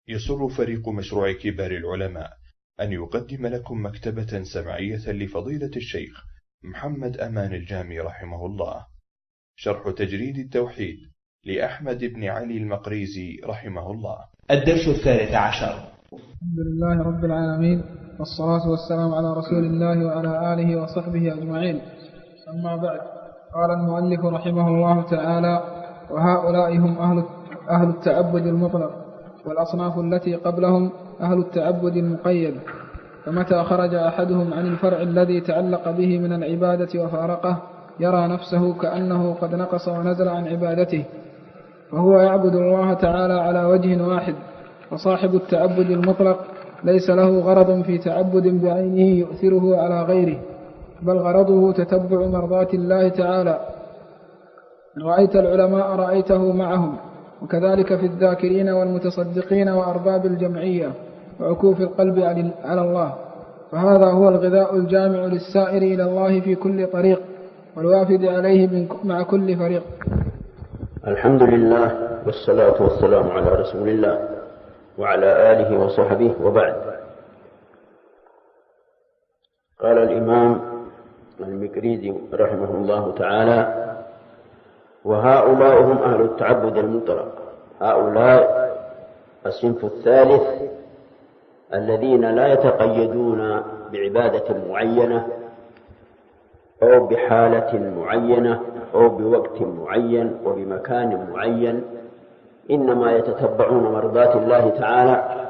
يسر فريق مشروع كبار العلماء أن يقدم لكم مكتبة سمعية لفضيلة الشيخ محمد أمان الجامي رحمه الله، شرح تجريد التوحيد لأحمد بن علي المقريزي رحمه الله. الدرس 13. الحمد لله رب العالمين، والصلاة والسلام على رسول الله وعلى آله وصحبه أجمعين. أما بعد، قال المؤلف رحمه الله تعالى: وهؤلاء هم أهل التعبد المطلق، والأصناف التي قبلهم أهل التعبد المقيد. فمتى خرج أحدهم عن الفرع الذي تعلق به من العبادة وفارقه يرى نفسه كأنه قد نقص ونزل عن عبادته، فهو يعبد الله تعالى على وجه واحد. وصاحب التعبد المطلق ليس له غرض في تعبد بعينه يؤثره على غيره، بل غرضه تتبع مرضات الله تعالى. إن رأيت العلماء رأيته معهم، وكذلك في الذاكرين والمتصدقين وأرباب الجمعية وعكوف القلب على الله. فهذا هو الغذاء الجامع للسائر إلى الله في كل طريق، والوافد عليه مع كل فريق. الحمد لله، والصلاة والسلام على رسول الله وعلى آله وصحبه، وبعد. قال الإمام المقريزي رحمه الله تعالى: وهؤلاء هم أهل التعبد المطلق. هؤلاء الصنف الثالث الذين لا يتقيدون بعبادة معينة أو بحالة معينة أو بوقت معين وبمكان معين، إنما يتتبعون مرضات الله تعالى،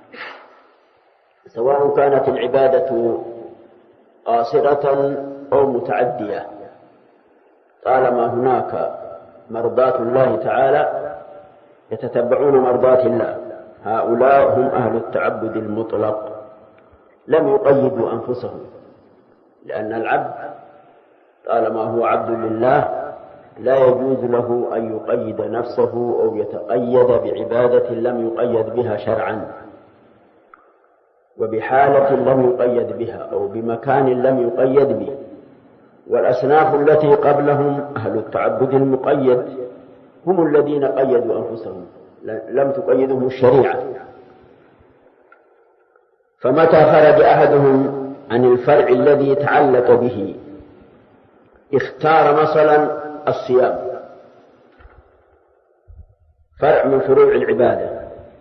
سواء كانت العبادة قاصرة أو متعدية، طالما هناك مرضات الله تعالى يتتبعون مرضات الله. هؤلاء هم أهل التعبد المطلق، لم يقيدوا أنفسهم، لأن العبد طالما هو عبد لله لا يجوز له أن يقيد نفسه أو يتقيد بعبادة لم يقيد بها شرعا، وبحالة لم يقيد بها، أو بمكان لم يقيد به. والأصناف التي قبلهم أهل التعبد المقيد هم الذين قيدوا أنفسهم، لم تقيدهم الشريعة. فمتى خرج أحدهم عن الفرع الذي تعلق به، اختار مثلا الصيام، فرع من فروع العبادة،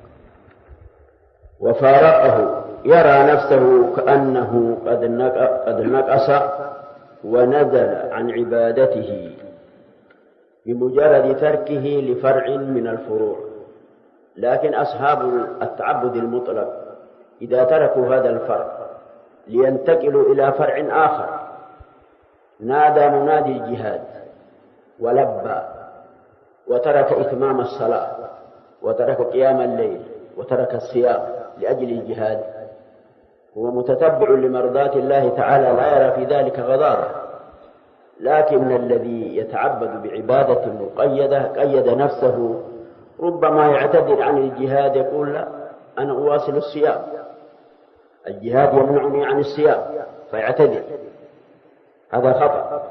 وفارقه، يرى نفسه كأنه قد نقص ونزل عن عبادته بمجرد تركه لفرع من الفروع. لكن أصحاب التعبد المطلق إذا تركوا هذا الفرع لينتقلوا إلى فرع آخر، نادى منادي الجهاد ولبى وترك إتمام الصلاة وترك قيام الليل وترك الصيام لأجل الجهاد، هو متتبع لمرضات الله تعالى، لا يرى في ذلك غضاضة. لكن الذي يتعبد بعبادة مقيدة قيد نفسه، ربما يعتذر عن الجهاد، يقول: لا، أنا أواصل الصيام، الجهاد يمنعني عن الصيام، فيعتذر. هذا خطأ.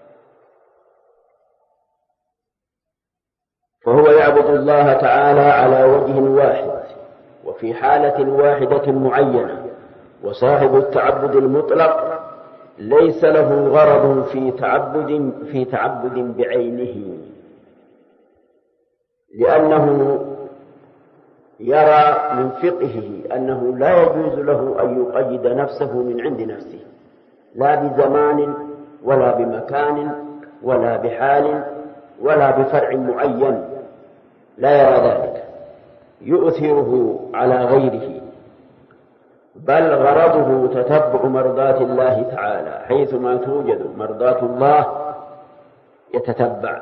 فهو يعبد الله تعالى على وجه واحد وفي حالة واحدة معينة. وصاحب التعبد المطلق ليس له غرض في تعبد بعينه، لأنه يرى من فقهه أنه لا يجوز له أن يقيد نفسه من عند نفسه، لا بزمان ولا بمكان ولا بحال ولا بفرع معين، لا يرى ذلك، يؤثره على غيره، بل غرضه تتبع مرضات الله تعالى، حيثما توجد مرضات الله يتتبع.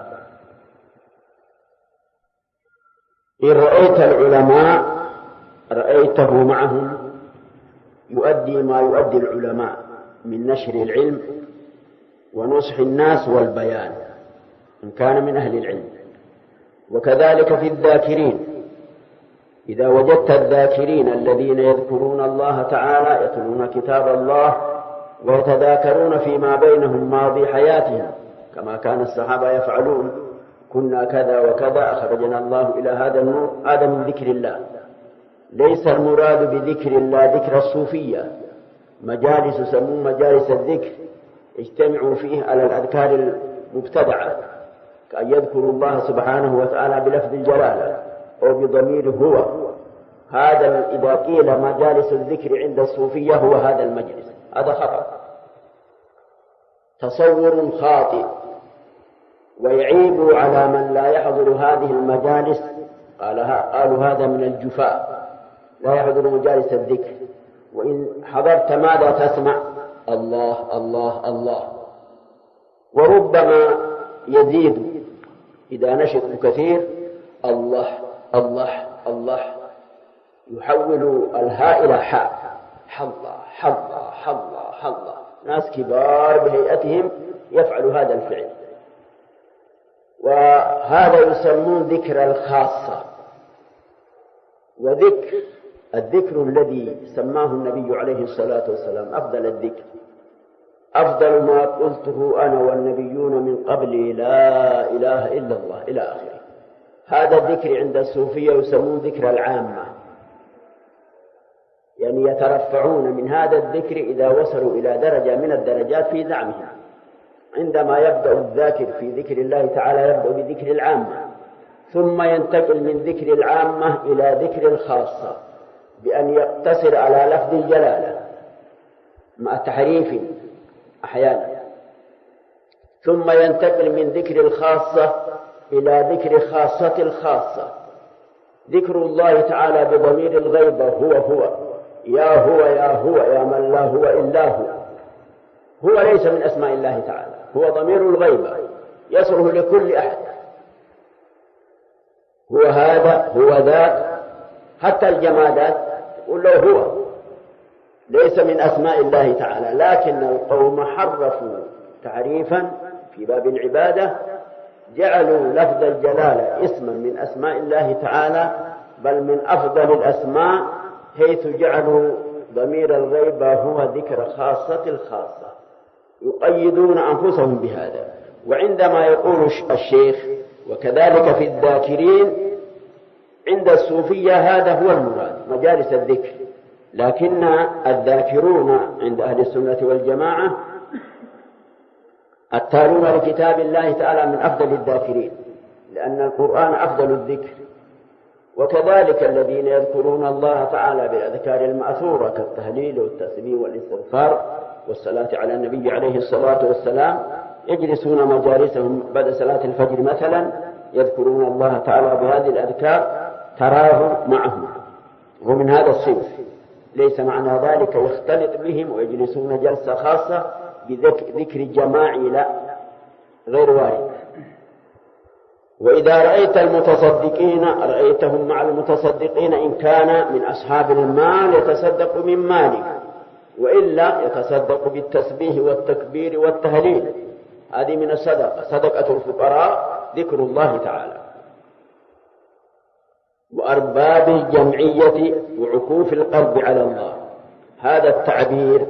إن رأيت العلماء رأيته معهم يؤدي ما يؤدي العلماء من نشر العلم ونصح الناس والبيان، إن كان من أهل العلم. وكذلك في الذاكرين، إذا وجدت الذاكرين الذين يذكرون الله تعالى يتلون كتاب الله ويتذاكرون فيما بينهم ماضي حياتهم، كما كان الصحابة يفعلون: كنا كذا وكذا أخرجنا الله إلى هذا النور، هذا من ذكر الله. ليس المراد بذكر الله ذكر الصوفية، مجالس يسمون مجالس الذكر اجتمعوا فيه على الأذكار المبتدعة، كأن يذكروا الله سبحانه وتعالى بلفظ الجلالة أو بضمير هو. هذا إذا قيل مجالس الذكر عند الصوفية هو هذا المجلس، هذا خطأ، تصور خاطئ، ويعيب على من لا يحضر هذه المجالس. قالوا هذا من الجفاء، لا يحضر مجالس الذكر، وإن حضرت ماذا تسمع؟ الله الله الله. وربما يزيد إذا نشطوا كثير الله الله الله، يحول الهاء إلى حاء، حظة حظة حظة حظة. ناس كبار بهيئتهم يفعل هذا الفعل، وهذا يسمون ذكر الخاصة. وذكر الذكر الذي سماه النبي عليه الصلاة والسلام أفضل الذكر، أفضل ما قلته أنا والنبيون من قبلي لا إله إلا الله إلى آخره. هذا الذكر عند الصوفية يسمون ذكر العامة، يعني يترفعون من هذا الذكر إذا وصلوا إلى درجة من الدرجات في زعمهم. عندما يبدأ الذاكر في ذكر الله تعالى يبدأ بذكر العامة، ثم ينتقل من ذكر العامة إلى ذكر الخاصة بأن يقتصر على لفظ الجلالة مع تحريف أحيانا، ثم ينتقل من ذكر الخاصة إلى ذكر خاصة الخاصة. ذكر الله تعالى بضمير الغيبة هو هو، يا هو يا هو يا من لا هو إلا هو. هو ليس من أسماء الله تعالى، هو ضمير الغيبة يصله لكل أحد. هو هذا هو ذاك، حتى الجمادات تقول له هو، ليس من أسماء الله تعالى. لكن القوم حرفوا تعريفا في باب العبادة، جعلوا لفظ الجلالة اسما من أسماء الله تعالى، بل من أفضل الأسماء، حيث جعلوا ضمير الغيبة هو ذكر خاصة الخاصة، يقيدون أنفسهم بهذا. وعندما يقول الشيخ وكذلك في الذاكرين عند الصوفية هذا هو المراد مجالس الذكر، لكن الذاكرون عند أهل السنة والجماعة التالون لكتاب الله تعالى من أفضل الذاكرين، لأن القرآن أفضل الذكر. وكذلك الذين يذكرون الله تعالى بالأذكار المأثورة كالتهليل والتسبيح والاستغفار والصلاة على النبي عليه الصلاة والسلام يجلسون مجالسهم بعد صلاة الفجر مثلا يذكرون الله تعالى بهذه الأذكار، تراه معهم. ومن هذا الصنف ليس معنى ذلك يختلط بهم ويجلسون جلسة خاصة بذكر جماعي، لا، غير وارد. وإذا رأيت المتصدقين رأيتهم مع المتصدقين إن كان من أصحاب المال يتصدق من ماله، وإلا يتصدق بالتسبيح والتكبير والتهليل، هذه من الصدقة. صدقة الفقراء ذكر الله تعالى. وأرباب الجمعية وعكوف القلب على الله، هذا التعبير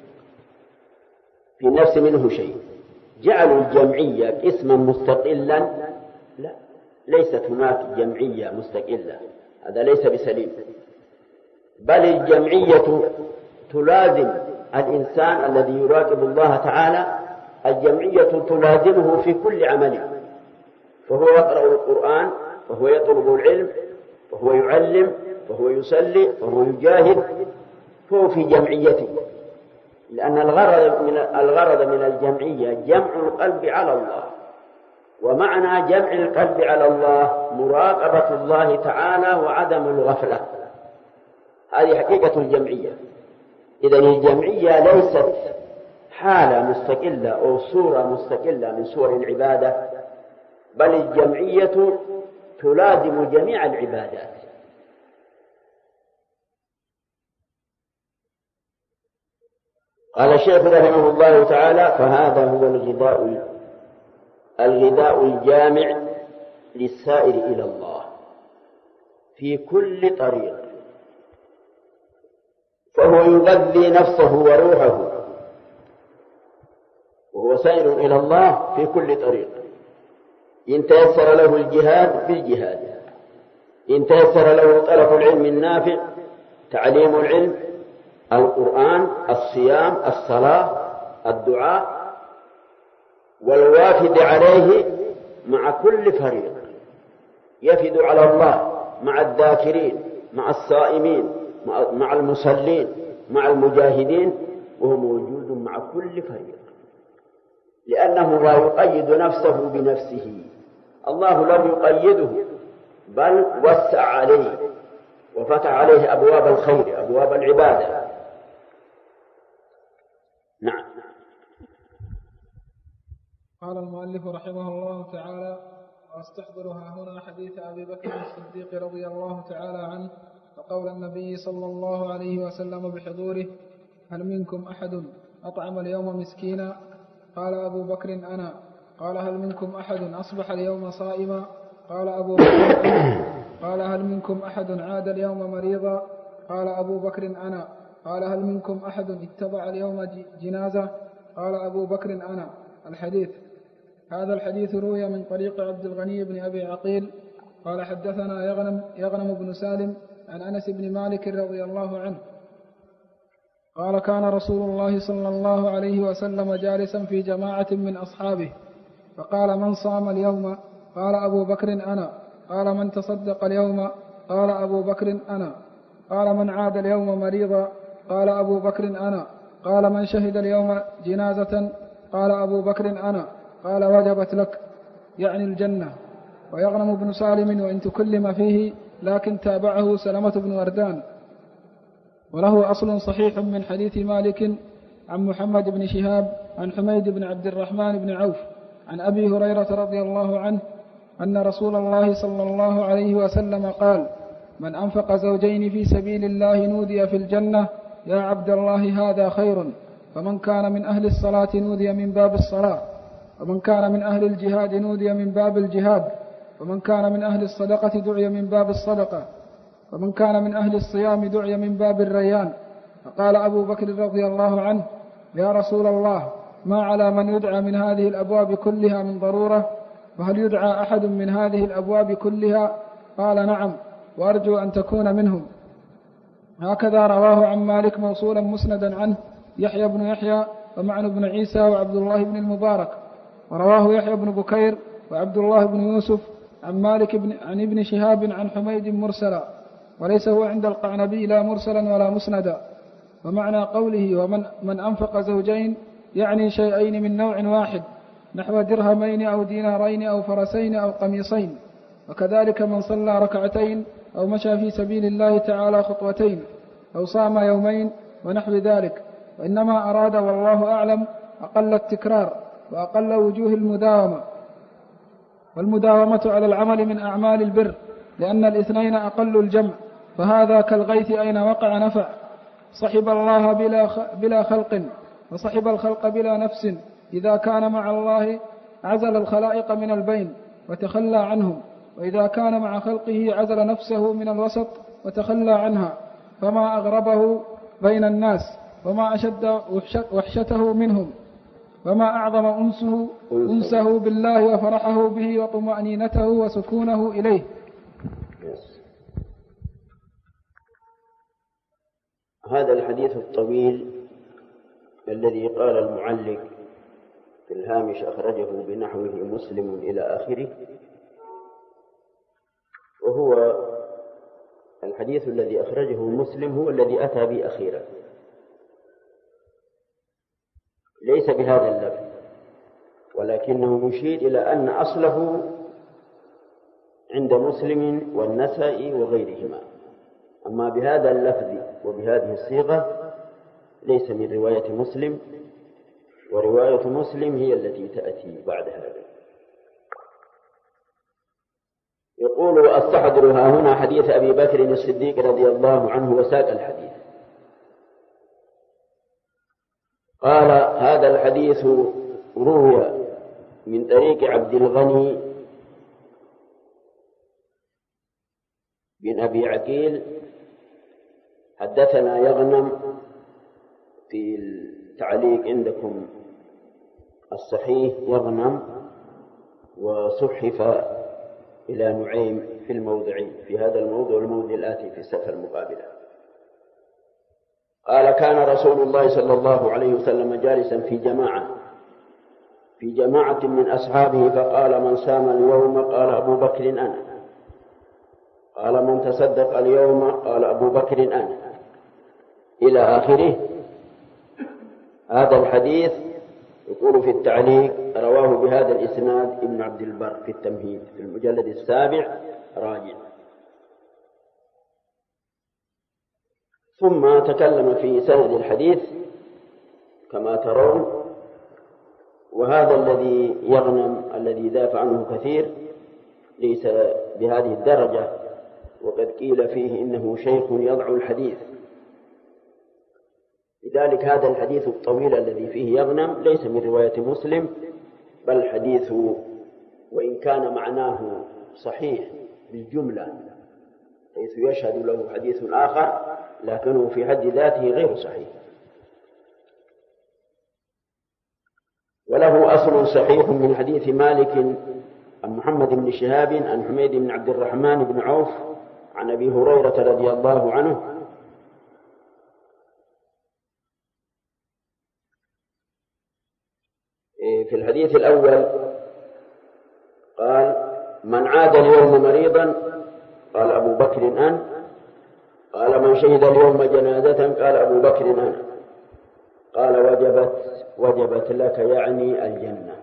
في نفس منه شيء. جعلوا الجمعية اسما مستقلا، لا، ليست هناك جمعية مستقلة، هذا ليس بسليم. بل الجمعية تلازم الإنسان الذي يراقب الله تعالى، الجمعية تلازمه في كل عمله، فهو يقرأ القرآن، فهو يطلب العلم، فهو يعلم، فهو يصلي، فهو يجاهد، فهو في جمعيته. لأن الغرض من الجمعية جمع القلب على الله، ومعنى جمع القلب على الله مراقبة الله تعالى وعدم الغفلة. هذه حقيقة الجمعية. إذن الجمعية ليست حالة مستقلة أو صورة مستقلة من صور العبادة، بل الجمعية تلازم جميع العبادات. قال الشيخ رحمه الله تعالى: فهذا هو الغذاء الجامع للسائر إلى الله في كل طريق، فهو يغذي نفسه وروحه وهو سائر إلى الله في كل طريق. إن تيسر له الجهاد بالجهاد، إن تيسر له طلب العلم النافع، تعليم العلم، القرآن، الصيام، الصلاة، الدعاء، والوافد عليه مع كل فريق، يفد على الله مع الذاكرين، مع الصائمين، مع المصلين، مع المجاهدين، وهو موجود مع كل فريق، لأنه لا يقيد نفسه بنفسه. الله لم يقيده، بل وسع عليه وفتح عليه أبواب الخير، أبواب العبادة. نعم. قال المؤلف رحمه الله تعالى: واستحضرها هنا حديث أبي بكر الصديق رضي الله تعالى عنه وقول النبي صلى الله عليه وسلم بحضوره: هل منكم أحد أطعم اليوم مسكينا؟ قال أبو بكر: أنا. قال: هل منكم أحد أصبح اليوم صائما؟ قال أبو بكر: أنا. قال: هل منكم أحد عاد اليوم مريضا؟ قال أبو بكر: أنا. قال: هل منكم أحد اتبع اليوم جنازة؟ قال أبو بكر: أنا. الحديث. هذا الحديث روي من طريق عبد الغني بن أبي عقيل قال: حدثنا يغنم بن سالم عن أنس بن مالك رضي الله عنه قال: كان رسول الله صلى الله عليه وسلم جالسا في جماعة من أصحابه، فقال: من صام اليوم؟ قال أبو بكر: أنا. قال: من تصدق اليوم؟ قال أبو بكر: أنا. قال: من عاد اليوم مريضا؟ قال أبو بكر: أنا. قال: من شهد اليوم جنازة؟ قال أبو بكر: أنا. قال: وجبت لك، يعني الجنة. ويغنم بن سالم وإن تكلم فيه، لكن تابعه سلمة بن وردان، وله أصل صحيح من حديث مالك عن محمد بن شهاب عن حميد بن عبد الرحمن بن عوف عن أبي هريرة رضي الله عنه أن رسول الله صلى الله عليه وسلم قال: من أنفق زوجين في سبيل الله نودي في الجنة: يا عبد الله هذا خير. فمن كان من أهل الصلاة نودي من باب الصلاة، ومن كان من أهل الجهاد نودي من باب الجهاد، ومن كان من أهل الصدقة دعي من باب الصدقة، ومن كان من أهل الصيام دعي من باب الريان. فقال أبو بكر رضي الله عنه: يا رسول الله، ما على من يدعى من هذه الأبواب كلها من ضرورة؟ وهل يدعى أحد من هذه الأبواب كلها؟ قال: نعم، وأرجو أن تكون منهم. هكذا رواه عن مالك موصولا مسندا عنه يحيى بن يحيى ومعن بن عيسى وعبد الله بن المبارك، ورواه يحيى بن بكير وعبد الله بن يوسف عن مالك عن ابن شهاب عن حميد مرسلا، وليس هو عند القعنبي لا مرسلا ولا مسندا. ومعنى قوله: ومن أنفق زوجين، يعني شيئين من نوع واحد، نحو درهمين أو دينارين أو فرسين أو قميصين. وكذلك من صلى ركعتين أو مشى في سبيل الله تعالى خطوتين أو صام يومين ونحو ذلك. وإنما أراد والله أعلم أقل التكرار وأقل وجوه المداومة، والمداومة على العمل من أعمال البر، لأن الاثنين أقل الجمع. فهذا كالغيث أين وقع نفع، صحب الله بلا خلق، وصحب الخلق بلا نفس. إذا كان مع الله عزل الخلائق من البين وتخلى عنهم، وإذا كان مع خلقه عزل نفسه من الوسط وتخلى عنها. فما أغربه بين الناس، وما أشد وحشته منهم، وما أعظم أنسه بالله وفرحه به وطمأنينته وسكونه إليه. هذا الحديث الطويل الذي قال المعلق في الهامش أخرجه بنحوه مسلم إلى آخره، وهو الحديث الذي أخرجه مسلم هو الذي أتى به أخيرا، ليس بهذا اللفظ، ولكنه يشير إلى أن أصله عند مسلم والنسائي وغيرهما، أما بهذا اللفظ وبهذه الصيغة ليس من رواية مسلم، ورواية مسلم هي التي تأتي بعد هذا. يقول: أستحضرها هنا حديث أبي بكر الصديق رضي الله عنه وساق الحديث. قال: هذا الحديث روي من طريق عبد الغني بن أبي عقيل، حدثنا يغنم في التعليق عندكم الصحيح يغنم، وصحف إلى نعيم في الموضعين، في هذا الموضع والموضع الآتي في الصفحة المقابلة. قال: كان رسول الله صلى الله عليه وسلم جالسا في جماعة من أصحابه، فقال: من صام اليوم؟ قال أبو بكر أنا. قال: من تصدق اليوم؟ قال أبو بكر أنا، إلى آخره. هذا الحديث يقول في التعليق: رواه بهذا الإسناد ابن عبد البر في التمهيد في المجلد 7 راجع. ثم تكلم في سند الحديث كما ترون، وهذا الذي يغنم الذي دافع عنه كثير ليس بهذه الدرجة، وقد قيل فيه إنه شيخ يضع الحديث. لذلك هذا الحديث الطويل الذي فيه يغنم ليس من رواية مسلم، بل حديث وإن كان معناه صحيح بالجملة حيث يشهد له حديث آخر، لكنه في حد ذاته غير صحيح. وله أصل صحيح من حديث مالك عن محمد بن شهاب عن حميد بن عبد الرحمن بن عوف عن أبي هريرة رضي الله عنه في الحديث الأول قال: من عاد اليوم مريضا؟ قال أبو بكر أنا. قال: من شهد اليوم جنازة؟ قال أبو بكر أنا. قال: وجبت لك، يعني الجنة.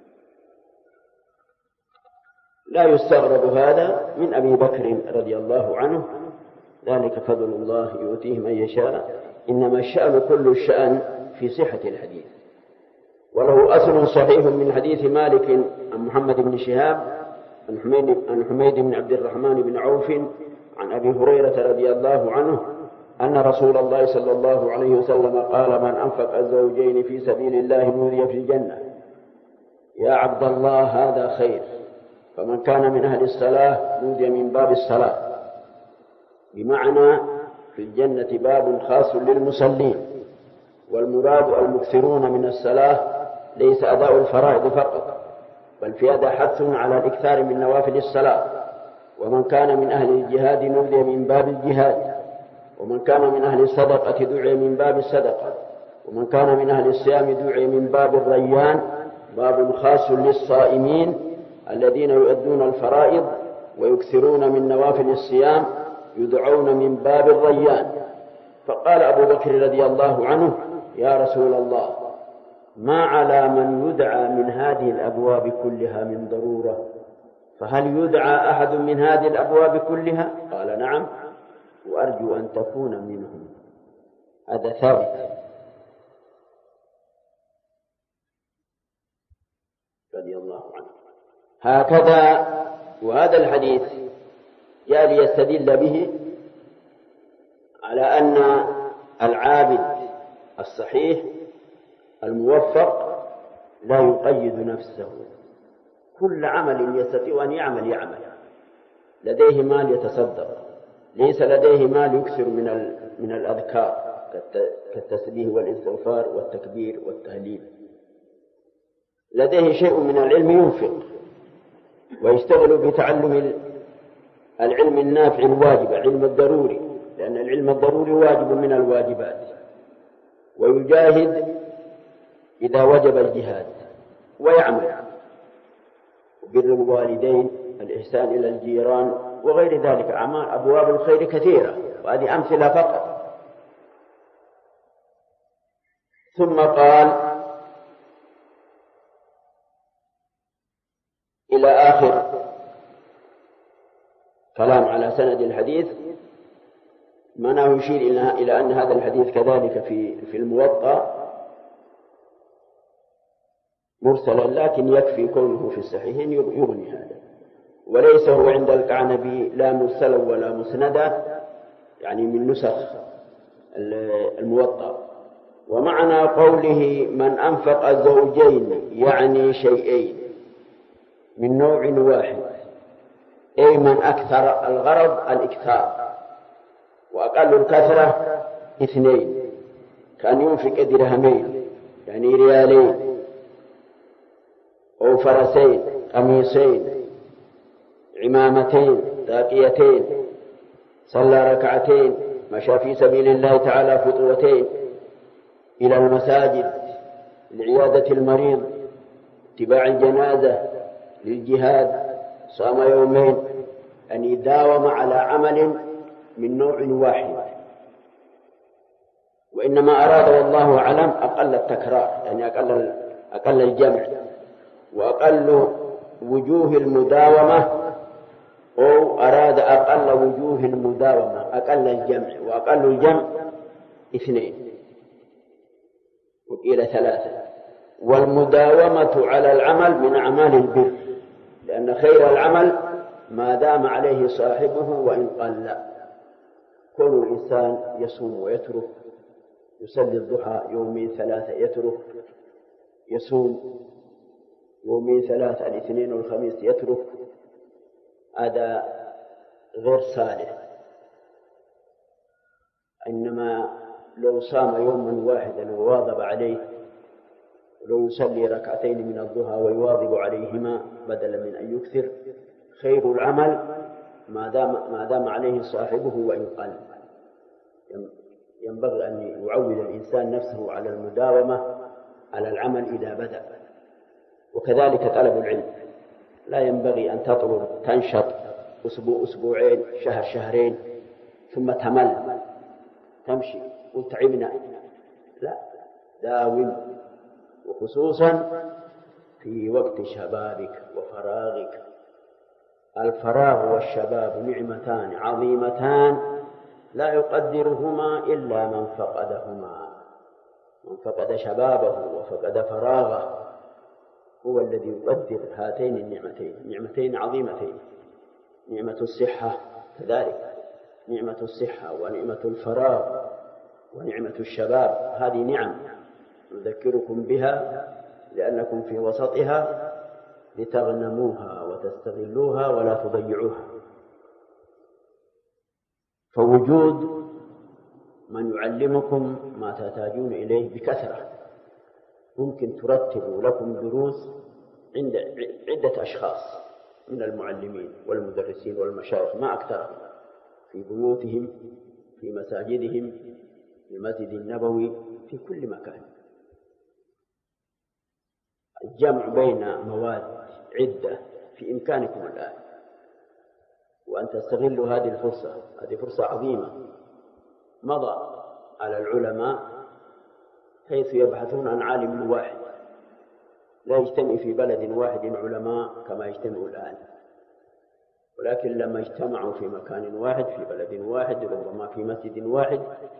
لا يستغرب هذا من أبي بكر رضي الله عنه، ذلك فضل الله يؤتيه من يشاء، إنما الشأن كل الشأن في صحة الحديث. وله أصل صحيح من حديث مالك عن محمد بن شهاب عن حميد بن عبد الرحمن بن عوف عن أبي هريرة رضي الله عنه أن رسول الله صلى الله عليه وسلم قال: من أنفق الزوجين في سبيل الله نودي في الجنة. يا عبد الله هذا خير. فمن كان من أهل الصلاة نودي من باب الصلاة، بمعنى في الجنة باب خاص للمصلين، والمراد المكثرون من الصلاة ليس أداء الفرائض فقط، بل في هذا حث على الإكثار من نوافل الصلاة. ومن كان من أهل الجهاد نودي من باب الجهاد، ومن كان من أهل الصدقة دعي من باب الصدقة، ومن كان من أهل الصيام دعي من باب الريان، باب خاص للصائمين الذين يؤدون الفرائض ويكثرون من نوافل الصيام، يدعون من باب الريان. فقال أبو بكر رضي الله عنه: يا رسول الله، ما على من يدعى من هذه الأبواب كلها من ضرورة، فهل يدعى أحد من هذه الأبواب كلها؟ قال: نعم، وأرجو أن تكون منهم. هذا ثابت رضي الله عنه. هكذا وهذا الحديث جاء ليستدل به على أن العابد الصحيح الموفق لا يقيد نفسه، كل عمل يستطيع أن يعمل. لديه مال يتصدق، ليس لديه مال يكثر من الأذكار كالتسبيح والاستغفار والتكبير والتهليل. لديه شيء من العلم ينفق ويشتغل بتعلم العلم النافع الواجب، علم الضروري، لأن العلم الضروري واجب من الواجبات، ويجاهد إذا وجب الجهاد، ويعمل بر الوالدين، الإحسان إلى الجيران، وغير ذلك أعمال أبواب الخير كثيرة، وهذه أمثلة فقط. ثم قال إلى آخر كلام على سند الحديث، معناه يشير إلى أن هذا الحديث كذلك في الموطأ مرسلا، لكن يكفي كونه في الصحيحين يغني هذا، وليس هو عند الكعنبي لا مرسلا ولا مسندا، يعني من نسخ الموطأ. ومعنى قوله من أنفق الزوجين يعني شيئين من نوع واحد، أي من أكثر، الغرض الإكثار، وأقل الكثرة 2، كان ينفق درهمين يعني ريالين، أو فرسين، قميصين، عمامتين ذاكيتين، صلى ركعتين، مشى في سبيل الله تعالى خطوتين إلى المساجد لعيادة المريض، اتباع الجنازة، للجهاد، صام يومين، أن يداوم على عمل من نوع واحد. وإنما أراد والله أعلم أقل التكرار، يعني أقل الجمع، وأقل وجوه المداومة، أو أراد أقل وجوه المداومة، أقل الجمع، وأقل الجمع 2 وقيل 3. والمداومة على العمل من أعمال البر، لأن خير العمل ما دام عليه صاحبه وإن قل. كل الإنسان يصوم ويترك، يصلي الضحى 2-3 يترك، يصوم 2-3 الاثنين والخميس يترك، هذا غير صالح. إنما لو صام يوما واحدا وواظب عليه، لو يصلي ركعتين من الضحى ويواظب عليهما بدلا من أن يكثر، خير العمل ما دام عليه صاحبه وإن قل. ينبغي أن يعود الإنسان نفسه على المداومة على العمل إذا بدأ. وكذلك طلب العلم، لا ينبغي أن تنشط أسبوع 2 شهر 2 ثم تمل تمشي وتعبنا، لا، داوم، وخصوصا في وقت شبابك وفراغك. الفراغ والشباب نعمتان عظيمتان لا يقدرهما إلا من فقدهما. من فقد شبابه وفقد فراغه هو الذي يقدر هاتين النعمتين، نعمتين عظيمتين. نعمة الصحة كذلك، نعمة الصحة ونعمة الفراغ ونعمة الشباب، هذه نعم نذكركم بها لأنكم في وسطها لتغنموها وتستغلوها ولا تضيعوها. فوجود من يعلمكم ما تحتاجون إليه بكثرة. ممكن ترتبوا لكم دروس عند عدة أشخاص من المعلمين والمدرسين والمشايخ ما أكثرهم، في بيوتهم، في مساجدهم، في المسجد النبوي، في كل مكان. الجمع بين مواد عدة في إمكانكم الآن، وأن تستغلوا هذه الفرصة. هذه فرصة عظيمة. مضى على العلماء حيث يبحثون عن عالم واحد، لا يجتمع في بلد واحد علماء كما يجتمعوا الآن، ولكن لما اجتمعوا في مكان واحد في بلد واحد ربما في مسجد واحد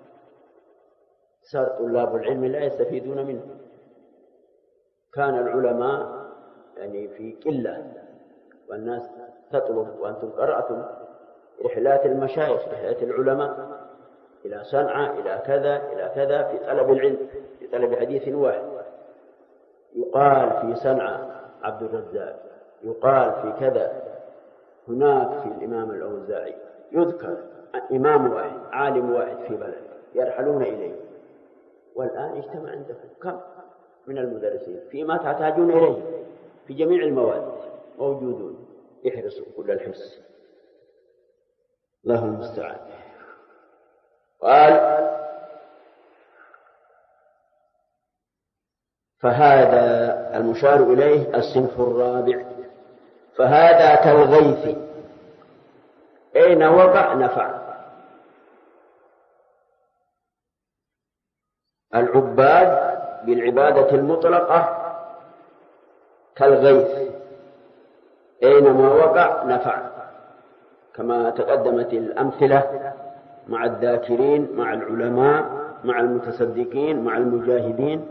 صار طلاب العلم لا يستفيدون منه. كان العلماء يعني في قلة والناس تطلب، وأنتم قرأتم رحلات المشايخ، رحلات العلماء إلى صنعاء، إلى كذا إلى كذا، في طلب العلم، في طلب حديث واحد. يقال في صنعاء عبد الرزاق، يقال في كذا، هناك في الإمام الأوزاعي، يذكر إمام واحد عالم واحد في بلد يرحلون إليه. والآن اجتمع عندكم كم من المدرسين فيما تحتاجون إليه في جميع المواد موجودون. احرصوا كل الحرص، الله المستعان. قال: فهذا المشار إليه الصنف الرابع، فهذا كالغيث أين وقع نفع. العباد بالعبادة المطلقة كالغيث، أينما وقع نفع، كما تقدمت الأمثلة مع الذاكرين، مع العلماء، مع المتصدقين، مع المجاهدين.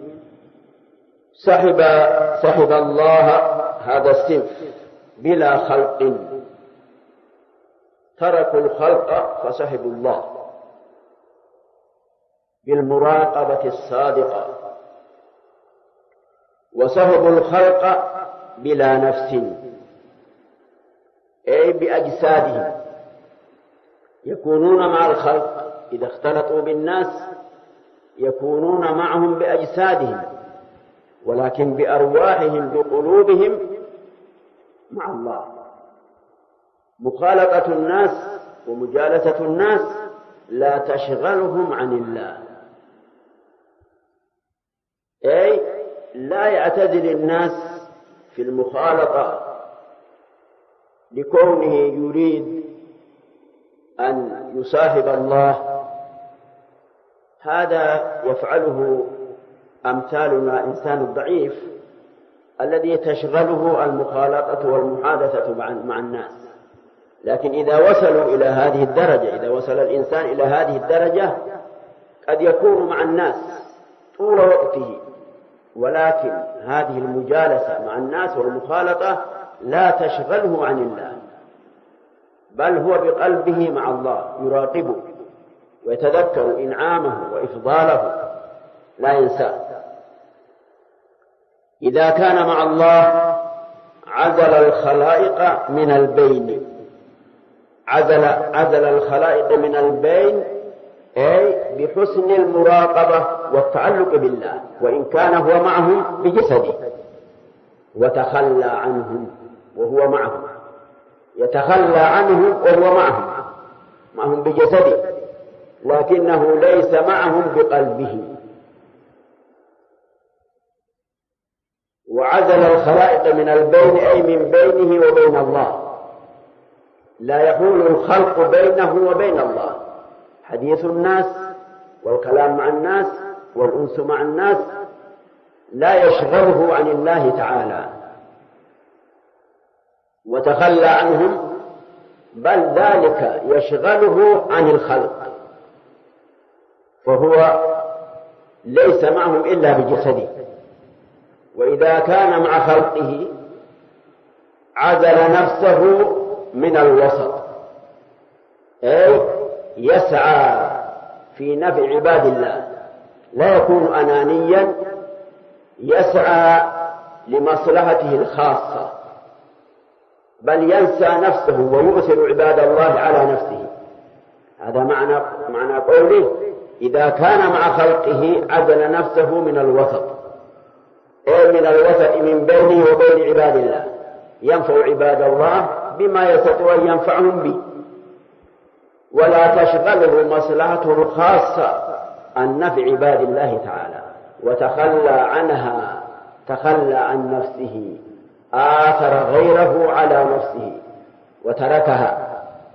صحب الله هذا الصنف بلا خلق، تركوا الخلق فصحبوا الله بالمراقبة الصادقة. وصحبوا الخلق بلا نفس، أي بأجسادهم، يكونون مع الخلق إذا اختلطوا بالناس، يكونون معهم بأجسادهم، ولكن بأرواحهم بقلوبهم مع الله. مخالطة الناس ومجالسة الناس لا تشغلهم عن الله، أي لا يعتدل الناس في المخالطة لكونه يريد أن يصاحب الله. هذا يفعله أمثالنا إنسان الضعيف الذي تشغله المخالطة والمحادثة مع الناس. لكن إذا وصلوا إلى هذه الدرجة، إذا وصل الإنسان إلى هذه الدرجة قد يكون مع الناس طول وقته، ولكن هذه المجالسة مع الناس والمخالطة لا تشغله عن الله، بل هو بقلبه مع الله يراقبه ويتذكر إنعامه وإفضاله لا ينساه. إذا كان مع الله عزل الخلائق من البين، عزل الخلائق من البين، أي بحسن المراقبة والتعلق بالله، وإن كان هو معهم بجسده، وتخلى عنهم وهو معهم، يتخلى عنهم وهو معهم بجسده، لكنه ليس معهم بقلبه. وعزل الخلائق من البين أي من بينه وبين الله، لا يحول الخلق بينه وبين الله. حديث الناس والكلام مع الناس والأنس مع الناس لا يشغله عن الله تعالى، وتخلى عنهم، بل ذلك يشغله عن الخلق، فهو ليس معهم إلا بجسده. وإذا كان مع خلقه عزل نفسه من الوسط، أي يسعى في نفع عباد الله، لا يكون أنانيا، يسعى لمصلحته الخاصة، بل ينسى نفسه ويؤثر عباد الله على نفسه. هذا معنى قوله إذا كان مع خلقه عزل نفسه من الوسط، أي من الوسط من بينه وبين عباد الله، ينفع عباد الله بما يستطيع أن ينفعهم به، ولا تشغله مصلحته الخاصة عن نفع عباد الله تعالى، وتخلى عنها، تخلى عن نفسه، آثر غيره على نفسه وتركها.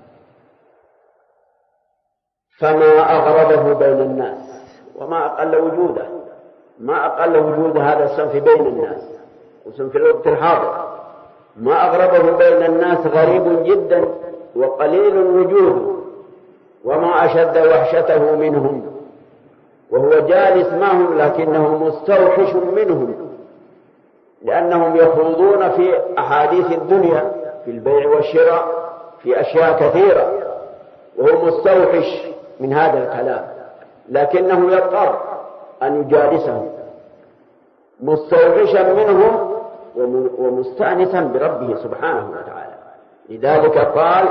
فما أغربه بين الناس وما أقل وجوده، ما أقل وجود هذا الصنف بين الناس، وصنف في الوقت الحاضر ما أغربه بين الناس غريب جدا وقليل وجوده، وما أشد وحشته منهم، وهو جالس معهم لكنه مستوحش منهم، لأنهم يخوضون في أحاديث الدنيا في البيع والشراء في أشياء كثيرة، وهو مستوحش من هذا الكلام، لكنه يضطر أن يجالسهم مستوحشا منهم ومستأنسا بربه سبحانه وتعالى. لذلك قال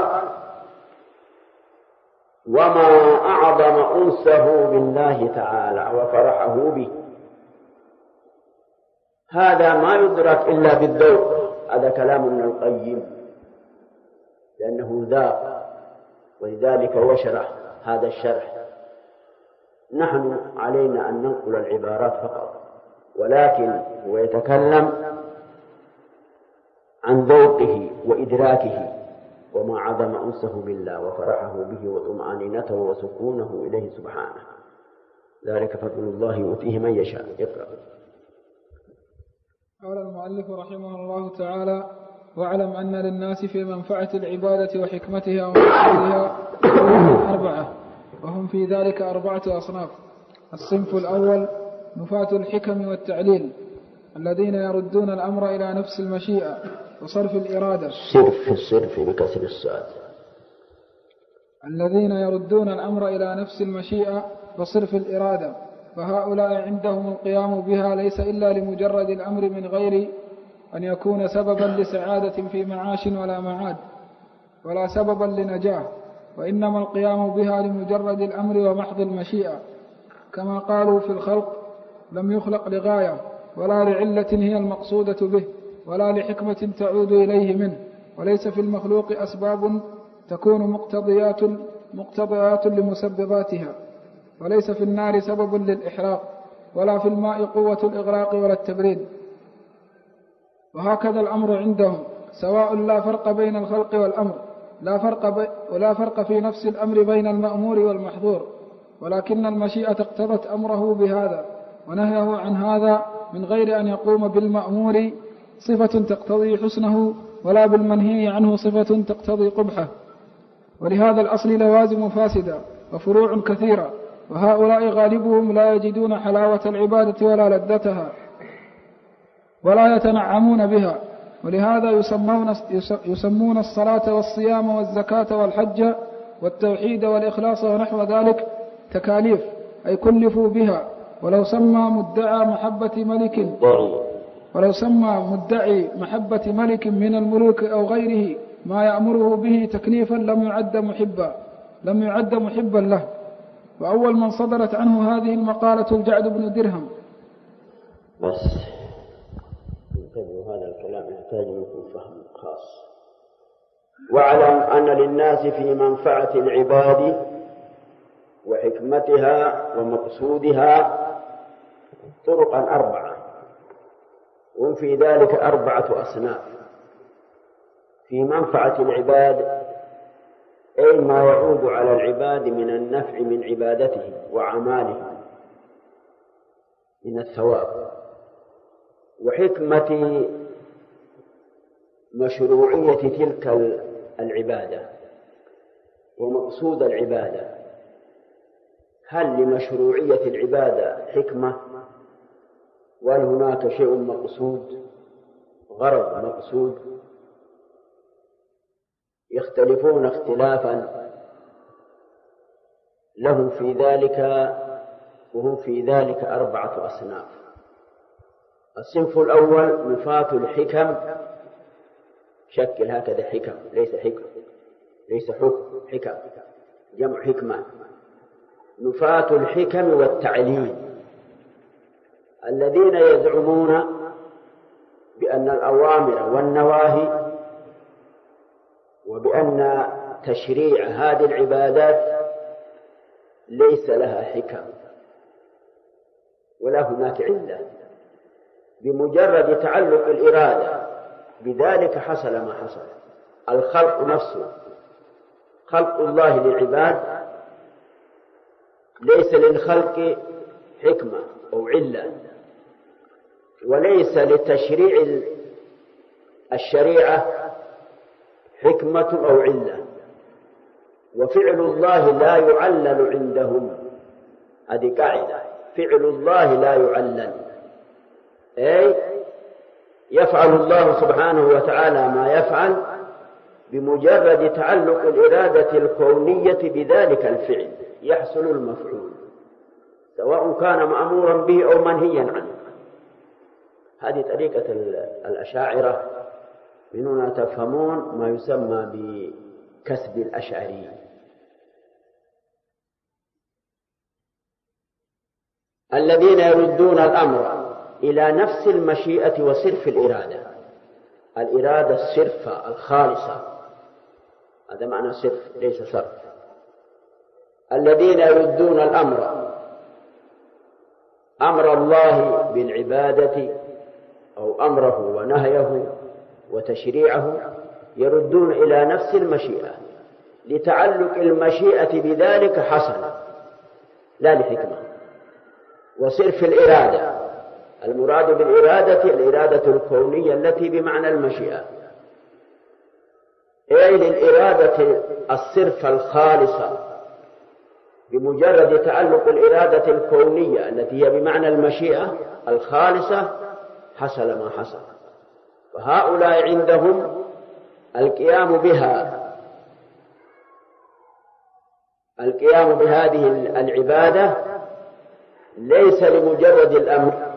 وما أعظم أنسه بالله تعالى وفرحه به. هذا ما يدرك إلا بالذوق، هذا كلام ابن القيم لأنه ذاق، ولذلك يشرح هذا الشرح. نحن علينا أن ننقل العبارات فقط، ولكن هو يتكلم عن ذوقه وإدراكه، وما عظم أنسه بالله وفرحه به وطمأنينته وسكونه إليه سبحانه، ذلك فضل الله يؤتيه من يشاء. اقرأ. قال المؤلف رحمه الله تعالى: واعلم أن للناس في منفعة العبادة وحكمتها ومقصودها أربعة، وهم في ذلك 4 أصناف. الصنف الأول نفاة الحكم والتعليل، الذين يردون الأمر إلى نفس المشيئة وصرف الإرادة. الصرف بكسر الصاد. الذين يردون الأمر إلى نفس المشيئة وصرف الإرادة، فهؤلاء عندهم القيام بها ليس إلا لمجرد الأمر من غير أن يكون سببا لسعادة في معاش ولا معاد، ولا سببا لنجاة، وإنما القيام بها لمجرد الأمر ومحض المشيئة، كما قالوا في الخلق: لم يخلق لغاية ولا لعلة هي المقصودة به ولا لحكمة تعود إليه منه، وليس في المخلوق أسباب تكون مقتضيات لمسبباتها، وليس في النار سبب للإحراق، ولا في الماء قوة الإغراق ولا التبريد. وهكذا الأمر عندهم، سواء لا فرق بين الخلق والأمر، ولا فرق في نفس الأمر بين المأمور والمحظور، ولكن المشيئة اقتضت أمره بهذا ونهيه عن هذا، من غير أن يقوم بالمأمور صفة تقتضي حسنه، ولا بالمنهي عنه صفة تقتضي قبحه. ولهذا الأصل لوازم فاسدة وفروع كثيرة، وهؤلاء غالبهم لا يجدون حلاوة العبادة ولا لذتها، ولا يتنعمون بها. ولهذا يسمون الصلاة والصيام والزكاة والحج والتوحيد والإخلاص ونحو ذلك تكاليف، أي كلفوا بها. ولو سمى مدعي محبة ملك من الملوك أو غيره ما يأمره به تكليفا لم يعد محبا له. وأول من صدرت عنه هذه المقالة الجعد بن درهم. بس هذا الكلام يحتاج منكم فهم خاص. واعلم أن للناس في منفعة العباد وحكمتها ومقصودها طرقا 4، وفي ذلك 4 أصناف. في منفعة العباد أي ما يعود على العباد من النفع من عبادته وأعماله من الثواب، وحكمة مشروعية تلك العبادة ومقصود العبادة. هل لمشروعية العبادة حكمة؟ وهل هناك شيء مقصود، غرض مقصود؟ يختلفون اختلافا لهم في ذلك، وهم في ذلك 4 أصناف. الصنف الأول نفاة الحكم، شكل هكذا حكم، ليس حكم، ليس حكم، جمع حكمة. نفاة الحكم والتعليل، الذين يزعمون بأن الأوامر والنواهي وبأن تشريع هذه العبادات ليس لها حكم ولا هناك علة، بمجرد تعلق الإرادة بذلك حصل ما حصل. الخلق نفسه، خلق الله للعباد ليس للخلق حكمة أو علة، وليس لتشريع الشريعة حكمة أو علة. وفعل الله لا يعلل عندهم، هذه قاعدة، فعل الله لا يعلل، أي يفعل الله سبحانه وتعالى ما يفعل بمجرد تعلق الإرادة الكونية بذلك الفعل يحصل المفعول، سواء كان مأمورا به أو منهيا عنه. هذه طريقة الأشاعرة، من هنا تفهمون ما يسمى بكسب الأشعري. الذين يردون الأمر إلى نفس المشيئة وصرف الإرادة، الإرادة الصرفة الخالصة، هذا معنى صرف ليس صرف. الذين يردون أمر الله بالعبادة أو أمره ونهيه وتشريعه، يردون إلى نفس المشيئة لتعلق المشيئة بذلك حصل لا لحكمة. وصرف الإرادة، المراد بالإرادة الإرادة الكونية التي بمعنى المشيئة، أي للإرادة الصرف الخالصة بمجرد تعلق الإرادة الكونية التي هي بمعنى المشيئة الخالصة حصل ما حصل. فهؤلاء عندهم القيام بهذه العبادة ليس لمجرد الأمر،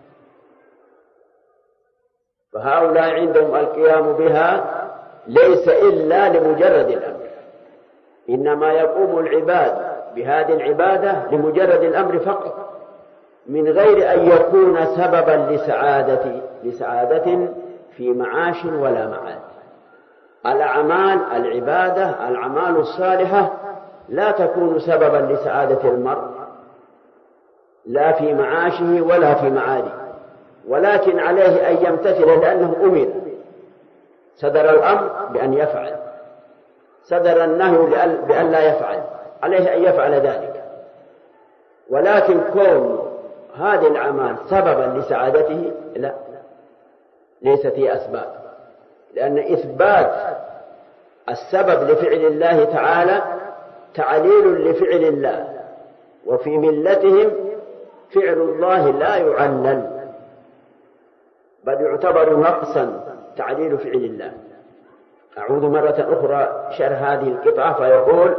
فهؤلاء عندهم القيام بها ليس إلا لمجرد الأمر، إنما يقوم العباد بهذه العبادة لمجرد الأمر فقط، من غير أن يكون سببا لسعادة في معاش ولا معاد. الأعمال الصالحة لا تكون سببا لسعادة المرء لا في معاشه ولا في معاده، ولكن عليه أن يمتثل لأنه أمر. صدر الأمر بأن يفعل، صدر النهي بأن لا يفعل، عليه أن يفعل ذلك. ولكن كون هذه الأعمال سببا لسعادته لا، ليست هي أسباب، لأن إثبات السبب لفعل الله تعالى تعليل لفعل الله، وفي ملتهم فعل الله لا يعلل بل يعتبر نقصا تعليل فعل الله. أعود مرة أخرى شرح هذه القطعة فيقول: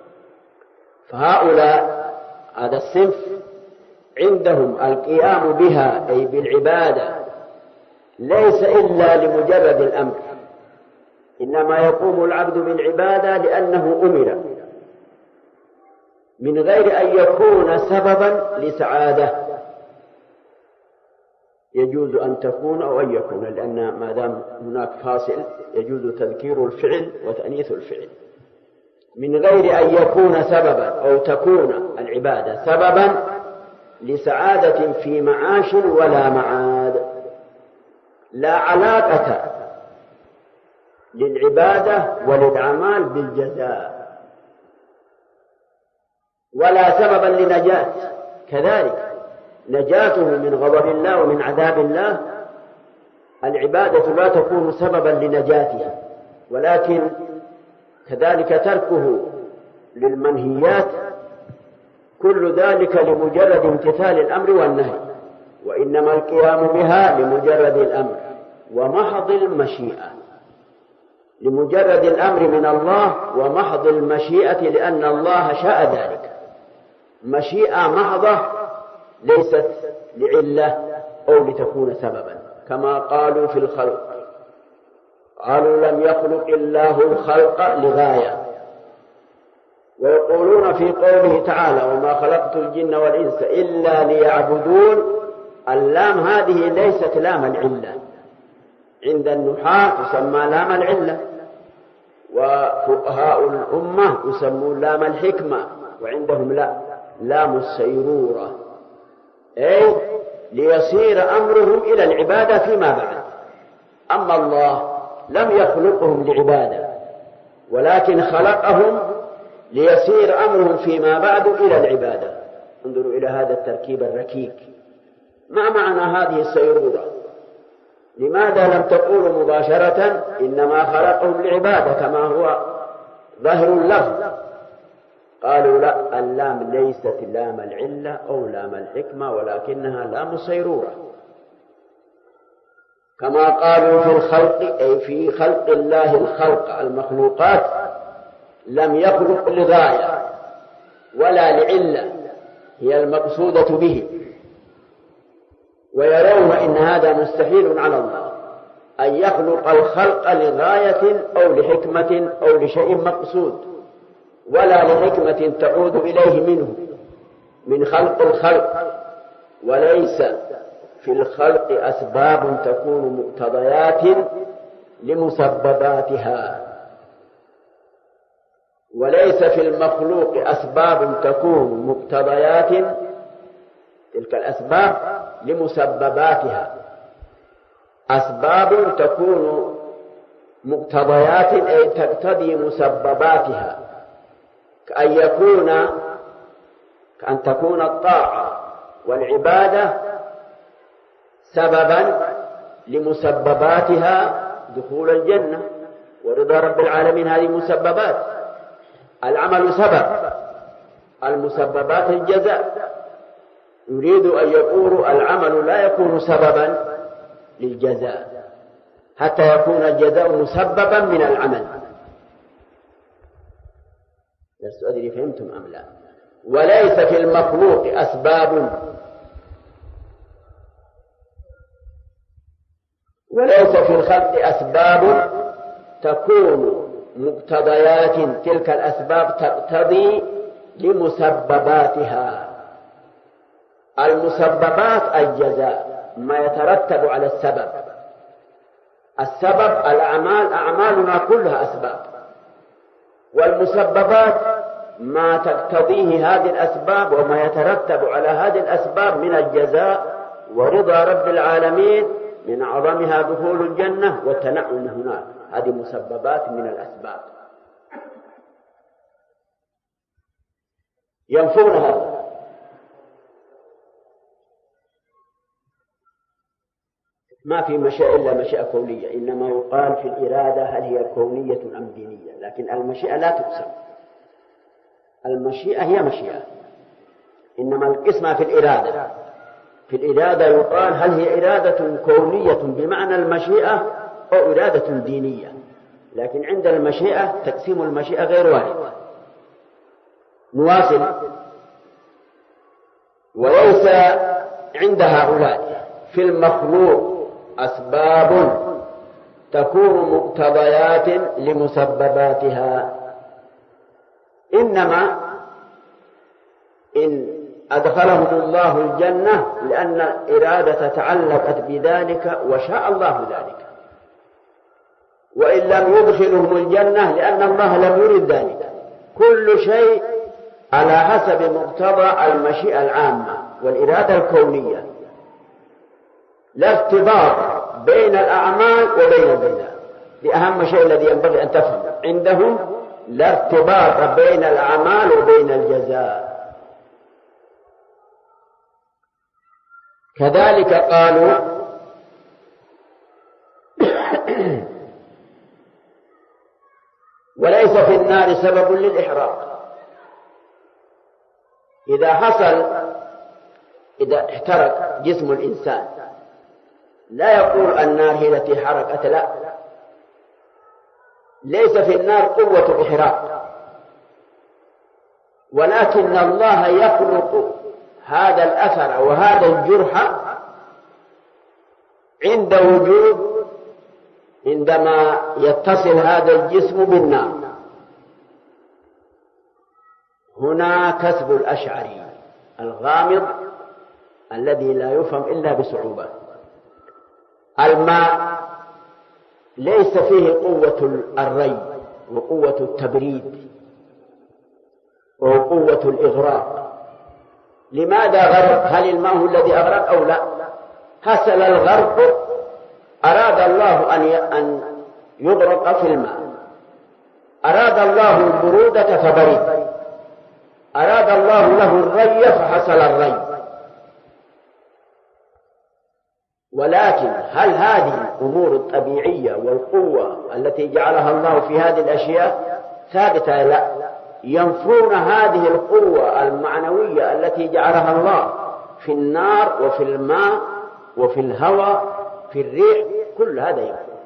فهؤلاء هذا الصنف عندهم القيام بها أي بالعبادة ليس إلا لمجرد الأمر، إنما يقوم العبد بالعبادة لأنه أمر، من غير أن يكون سببا لسعادة. يجوز أن تكون أو أن يكون، لأن ما دام هناك فاصل يجوز تذكير الفعل وتأنيث الفعل. من غير أن يكون سببا أو تكون العبادة سببا لسعادة في معاش ولا معاد، لا علاقة للعبادة وللأعمال بالجزاء، ولا سببا لنجاة. كذلك نجاته من غضب الله ومن عذاب الله، العبادة لا تكون سببا لنجاته، ولكن كذلك تركه للمنهيات كل ذلك لمجرد امتثال الأمر والنهي، وإنما القيام بها لمجرد الأمر ومحض المشيئة، لمجرد الأمر من الله ومحض المشيئة لأن الله شاء ذلك. مشيئة محضة ليست لعلة أو لتكون سببا، كما قالوا في الخلق، قالوا لم يخلق الله الخلق لغاية، ويقولون في قوله تعالى: وما خلقت الجن والإنس إلا ليعبدون. اللام هذه ليست لام العلة، عند النحاة تسمى لام العلة، وفقهاء الأمة يسمون لام الحكمة، وعندهم لا، لام السيرورة، أي ليصير أمرهم إلى العبادة فيما بعد. أما الله لم يخلقهم لعبادة، ولكن خلقهم ليصير أمرهم فيما بعد إلى العبادة. انظروا إلى هذا التركيب الركيك. ما معنى هذه السيرورة؟ لماذا لم تقولوا مباشرة إنما خلقهم لعبادة كما هو ظاهر اللفظ؟ قالوا لا، اللام ليست لام العلة أو لام الحكمة، ولكنها لام السيرورة. كما قالوا في الخلق، أي في خلق الله الخلق المخلوقات، لم يخلق لغاية ولا لعلة هي المقصودة به، ويرون إن هذا مستحيل على الله أن يخلق الخلق لغاية أو لحكمة أو لشيء مقصود، ولا لحكمة تعود إليه منه من خلق الخلق. وليس في الخلق أسباب تكون مقتضيات لمسبباتها، وليس في المخلوق أسباب تكون مقتضيات تلك الأسباب لمسبباتها. أسباب تكون مقتضيات أي تقتضي مسبباتها، كأن تكون الطاعة والعبادة سببا لمسبباتها دخول الجنة ورضا رب العالمين. هذه مسببات. العمل سبب، المسببات الجزاء. يريد أن يقولوا العمل لا يكون سببا للجزاء حتى يكون الجزاء مسببا من العمل. لست أدري فهمتم أم لا. وليس في المخلوق أسباب، وليس في الخلق أسباب تكون مقتضيات تلك الأسباب تقتضي لمسبباتها. المسببات الجزاء، ما يترتب على السبب. السبب الأعمال، أعمالنا كلها أسباب، والمسببات ما تقتضيه هذه الأسباب وما يترتب على هذه الأسباب من الجزاء ورضا رب العالمين، من أعظمها دخول الجنة والتنعم هناك. هذه مسببات من الأسباب ينفون هذا. ما في مشيئة إلا مشيئة كونية، إنما يقال في الإرادة هل هي كونية أم دينية، لكن المشيئة لا تقسم. المشيئة هي مشيئة، إنما القسمة في الإرادة. في الإرادة يقال هل هي إرادة كونية بمعنى المشيئة أو إرادة دينية، لكن عند المشيئة تقسيم المشيئة غير واحد. نواصل. وليس عند هؤلاء في المخلوق أسباب تكون مقتضيات لمسبباتها، إنما إن أدخلهم الله الجنة لأن الإرادة تعلقت بذلك وشاء الله ذلك، وإن لم يدخلهم الجنة لأن الله لم يرد ذلك. كل شيء على حسب مقتضى المشيئة العامة والإرادة الكونية، لا ارتباط بين الأعمال وبين الجزاء. لأهم شيء الذي ينبغي أن تفهم عندهم، لا ارتباط بين الأعمال وبين الجزاء. كذلك قالوا وليس في النار سبب للإحراق. إذا احترق جسم الإنسان لا يقول النار هي التي حرقت، لا، ليس في النار قوة إحراق، ولكن الله يخلق هذا الأثر وهذا الجرح عند وجود، عندما يتصل هذا الجسم بالنار. هنا كسب الأشعري الغامض الذي لا يفهم إلا بصعوبة. الماء ليس فيه قوة الري وقوة التبريد وقوة الإغراق. لماذا غرق؟ هل الماء هو الذي أغرق أو لا؟ حصل الغرق، أراد الله أن يغرق في الماء، أراد الله البرودة فبرد، أراد الله له الري فحصل الري. ولكن هل هذه الأمور الطبيعية والقوة التي جعلها الله في هذه الأشياء ثابتة؟ لا، ينفون هذه القوة المعنوية التي جعلها الله في النار وفي الماء وفي الهواء في الريح، كل هذا ينفون.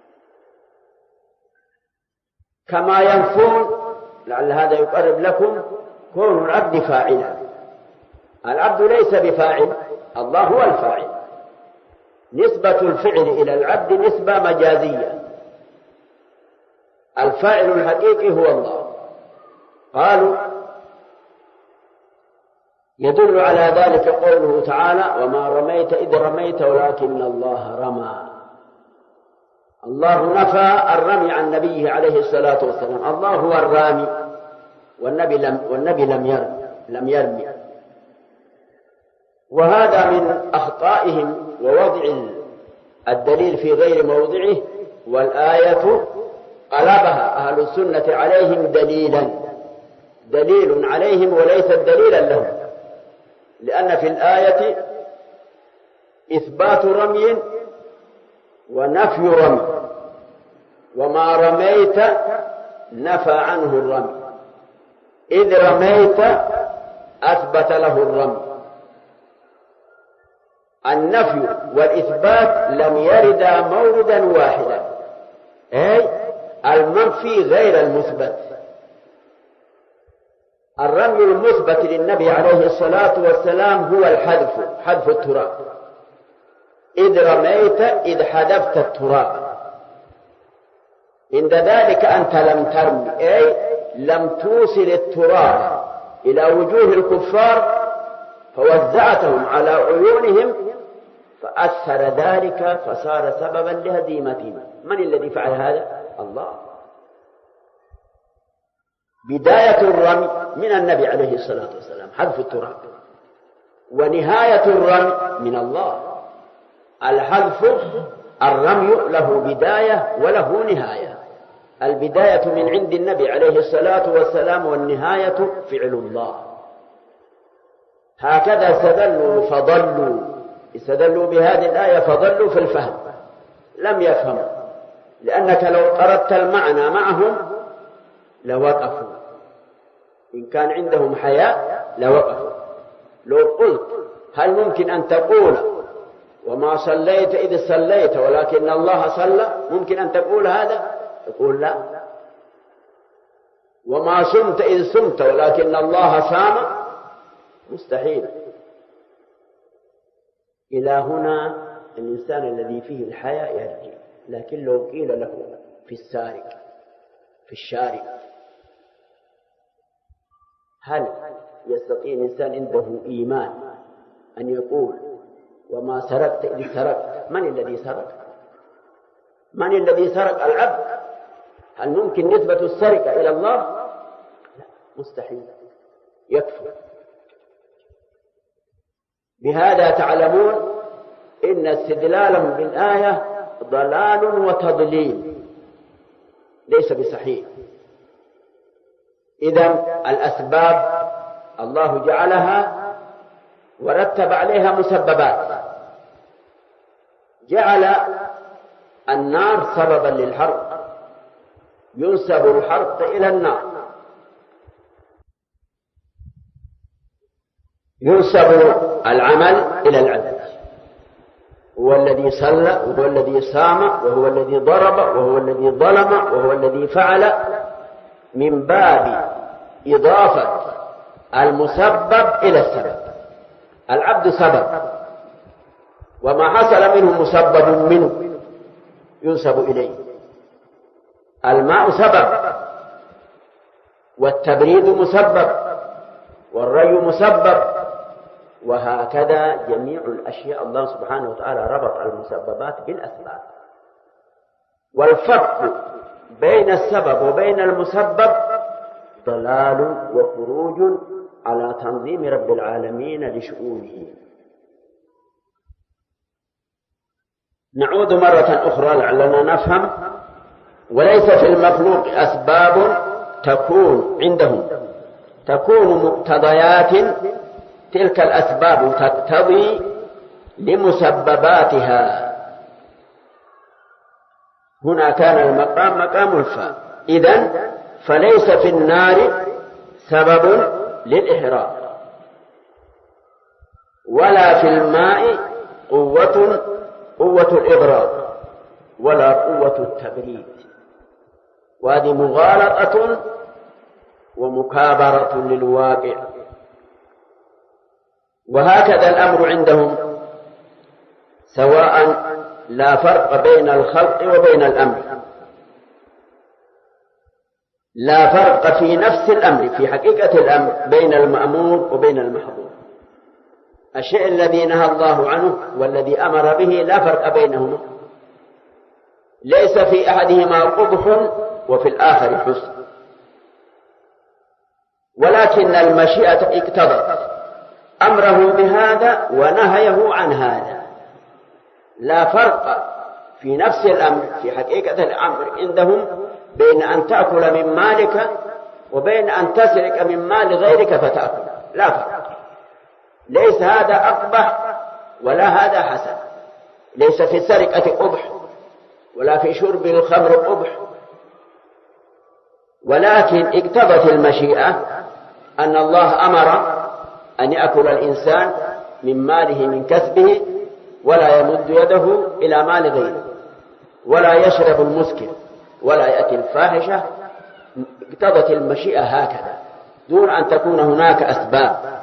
كما ينفون، لعل هذا يقرب لكم، كون العبد فاعلا. العبد ليس بفاعل، الله هو الفاعل. نسبة الفعل إلى العبد نسبة مجازية، الفاعل الحقيقي هو الله. قالوا يدل على ذلك قوله تعالى: وما رميت إذ رميت ولكن الله رمى. الله نفى الرمي عن نبيه عليه الصلاة والسلام، الله هو الرامي والنبي لم يرمي. وهذا من أخطائهم ووضع الدليل في غير موضعه، والآية قلبها أهل السنة عليهم دليل عليهم وليس دليلا لهم، لأن في الآية إثبات رمي ونفي رمي، وما رميت نفى عنه الرمي، إذ رميت أثبت له الرمي. النفي والإثبات لم يردا موردا واحدا، أي المنفي غير المثبت. الرمي المثبت للنبي عليه الصلاة والسلام هو حذف التراب. إذ رميت إذ حذفت التراب، عند ذلك أنت لم ترمي، أي لم توصل التراب إلى وجوه الكفار فوزعتهم على عيونهم فأثر ذلك فصار سببا لهزيمتهم. من الذي فعل هذا؟ الله. بداية الرمي من النبي عليه الصلاة والسلام حذف التراب، ونهاية الرمي من الله. الحذف الرمي له بداية وله نهاية. البداية من عند النبي عليه الصلاة والسلام، والنهاية فعل الله. هكذا استدلوا بهذه الآية فضلوا في الفهم، لم يفهموا، لأنك لو قرأت المعنى معهم لوقفوا، إن كان عندهم حياء لوقفوا. لو قلت هل ممكن أن تقول وما صليت إذ صليت ولكن الله صلى، ممكن أن تقول هذا؟ تقول لا. وما صمت إذ صمت ولكن الله صام، مستحيل. إلى هنا الإنسان الذي فيه الحياء يرجع. لكن لو قيل له في السارق في الشارع هل يستطيع الإنسان عنده إيمان أن يقول وما سرقت إذ سرقت؟ من الذي سرق؟ من الذي سرق؟ العبد. هل ممكن نسبة السرقة إلى الله؟ لا، مستحيل، يكفر. بهذا تعلمون إن استدلالهم بالآية ضلال وتضليل ليس بصحيح. إذن الأسباب الله جعلها ورتب عليها مسببات. جعل النار سببا للحرق، ينسب الحرق إلى النار، ينسب العمل إلى العبد. هو الذي صلى، وهو الذي صام، وهو الذي ضرب، وهو الذي ظلم، وهو الذي فعل، من باب إضافة المسبب إلى السبب. العبد سبب، وما حصل منه مسبب منه ينسب إليه. الماء سبب، والتبريد مسبب، والري مسبب، وهكذا جميع الأشياء. الله سبحانه وتعالى ربط المسببات بالأسباب. والفرق بين السبب وبين المسبب ضلال وخروج على تنظيم رب العالمين لشؤونه. نعود مرة أخرى لعلنا نفهم. وليس في المخلوق أسباب تكون عندهم، تكون مقتضيات، تلك الأسباب تقتضي لمسبباتها. هنا كان المقام مقام الفاء. إذن فليس في النار سبب للإحراق، ولا في الماء قوة الإغراق، ولا قوة التبريد. وهذه مغالطة ومكابرة للواقع. وهكذا الأمر عندهم، سواء لا فرق بين الخلق وبين الأمر، لا فرق في نفس الأمر، في حقيقة الأمر، بين المأمور وبين المحظور. الشيء الذي نهى الله عنه والذي أمر به لا فرق بينهما، ليس في أحدهما قبح وفي الآخر حسن، ولكن المشيئة اقتضت أمره بهذا ونهيه عن هذا. لا فرق في نفس الأمر، في حقيقة الأمر عندهم، بين أن تأكل من مالك وبين أن تسرق من مال غيرك فتأكل، لا فرق. ليس هذا أقبح ولا هذا حسن، ليس في السرقة قبح ولا في شرب الخمر قبح، ولكن اقتضت المشيئة أن الله أمر أن يأكل الإنسان من ماله من كسبه، ولا يمد يده إلى مال غيره، ولا يشرب المسكر، ولا يأتي الفاحشة. اقتضت المشيئة هكذا دون أن تكون هناك أسباب،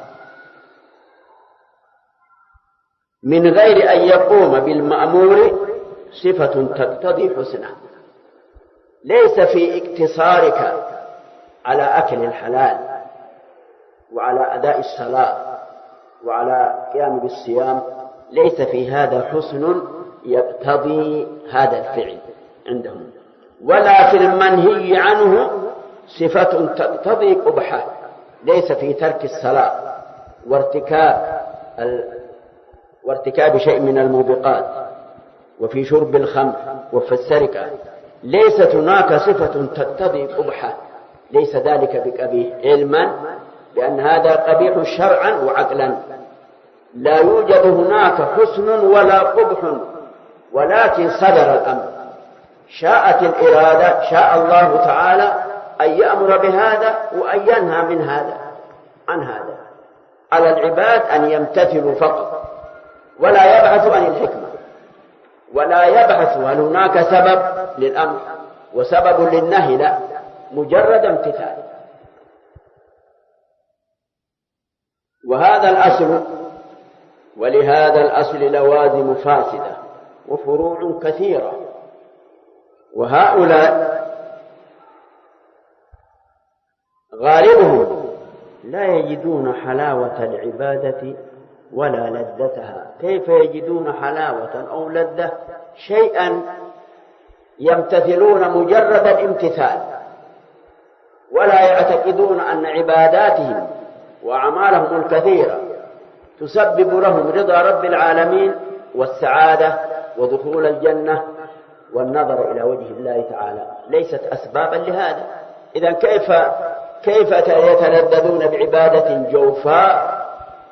من غير أن يقوم بالمأمور صفة تقتضي حسنه. ليس في اقتصارك على أكل الحلال وعلى أداء الصلاة وعلى قيام بالصيام ليس في هذا حسن يقتضي هذا الفعل عندهم، ولا في المنهي عنه صفة تقتضي قبحه، ليس في ترك الصلاة وارتكاب شيء من الموبقات وفي شرب الخمر وفي السرقة، ليست هناك صفة تقتضي قبحه، ليس ذلك بقبيح، علما بأن هذا قبيح شرعا وعقلا، لا يوجد هناك حسن ولا قبح، ولكن صدر الأمر، شاءت الإرادة، شاء الله تعالى أن يأمر بهذا وأن ينهى من هذا عن هذا، على العباد أن يمتثلوا فقط، ولا يبحثوا عن الحكمة، ولا يبحثوا هل هناك سبب للأمر وسبب للنهي، لا، مجرد امتثال. وهذا الأصل، ولهذا الأصل لوازم فاسدة وفروع كثيرة، وهؤلاء غالبهم لا يجدون حلاوة العبادة ولا لذتها. كيف يجدون حلاوة أو لذة؟ شيئا يمتثلون مجرد الامتثال، ولا يعتقدون أن عباداتهم وأعمالهم الكثيرة تسبب لهم رضا رب العالمين والسعادة ودخول الجنة والنظر إلى وجه الله تعالى، ليست أسبابا لهذا. إذن كيف يتلذذون بعبادة جوفاء؟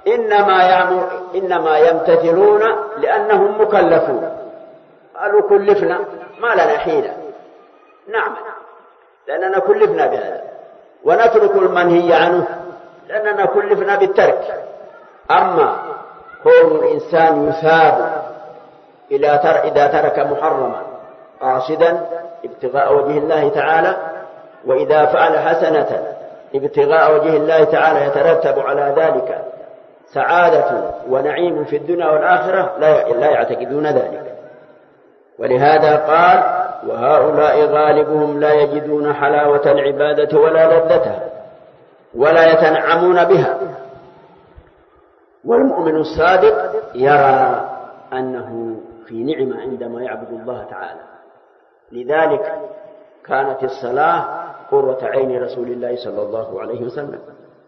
إنما يمتثلون لأنهم مكلفون، قالوا كلفنا، ما لنا حيلة، نعمل لأننا كلفنا بهذا، ونترك المنهي عنه لأننا كلفنا بالترك. أما كون الإنسان يثاب إذا ترك محرما قاصدا ابتغاء وجه الله تعالى، وإذا فعل حسنة ابتغاء وجه الله تعالى يترتب على ذلك سعادة ونعيم في الدنيا والآخرة، لا يعتقدون ذلك. ولهذا قال: وهؤلاء غالبهم لا يجدون حلاوة العبادة ولا لذتها ولا يتنعمون بها. والمؤمن الصادق يرى أنه في نعمة عندما يعبد الله تعالى، لذلك كانت الصلاة قرة عين رسول الله صلى الله عليه وسلم.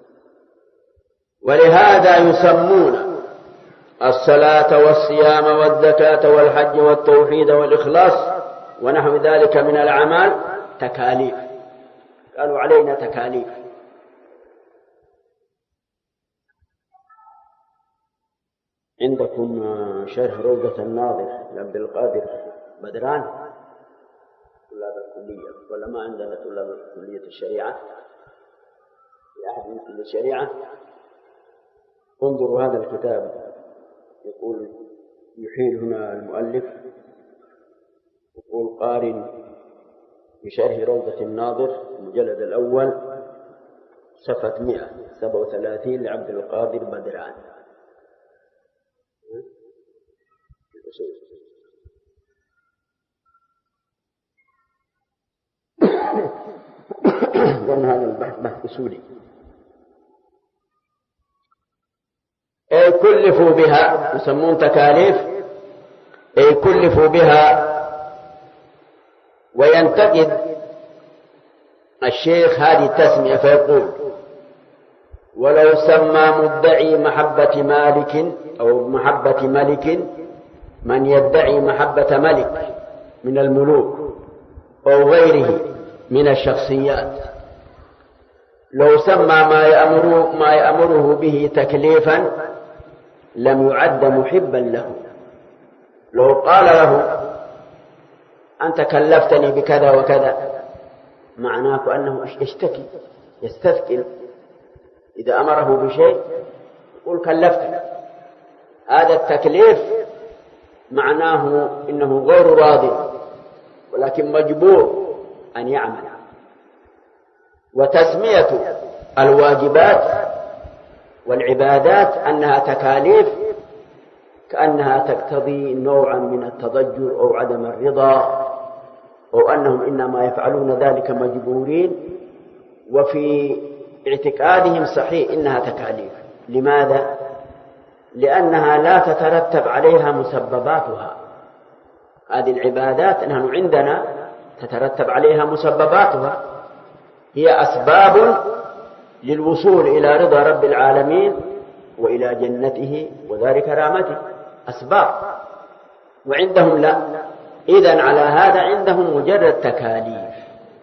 ولهذا يسمون الصلاة والصيام والزكاة والحج والتوحيد والإخلاص ونحو ذلك من الأعمال تكاليف، قالوا علينا تكاليف. عندكم شرح روضة الناظر لعبد القادر بدران، طلاب الكلية، ولا ما عندنا طلاب كلية الشريعة؟ في أحد من كلية الشريعة؟ انظروا هذا الكتاب، يقول يحيل هنا المؤلف، يقول قارن بشرح روضة الناظر المجلد الأول صفحة 137 لعبد القادر بدران. وأن هذا البحث بحث أصولي. أي كلفوا بها، يسمون تكاليف، أي كلفوا بها. وينتقد الشيخ هذه التسمية فيقول: ولو سمى مدعي محبة مالك أو محبة ملك، من يدعي محبة ملك من الملوك أو غيره من الشخصيات، لو سمى ما يأمره به تكليفا لم يعد محبا له. لو قال له: أنت كلفتني بكذا وكذا، معناه أنه يشتكي يستثقل. إذا أمره بشيء يقول كلفتني، هذا التكليف معناه إنه غير راض، ولكن مجبور أن يعمل. وتسمية الواجبات والعبادات أنها تكاليف كأنها تقتضي نوعا من التضجر أو عدم الرضا، أو أنهم إنما يفعلون ذلك مجبورين، وفي اعتقادهم صحيح إنها تكاليف. لماذا؟ لأنها لا تترتب عليها مسبباتها. هذه العبادات نحن عندنا تترتب عليها مسبباتها، هي أسباب للوصول إلى رضا رب العالمين وإلى جنته ودار كرامته، أسباب، وعندهم لا. إذن على هذا عندهم مجرد تكاليف.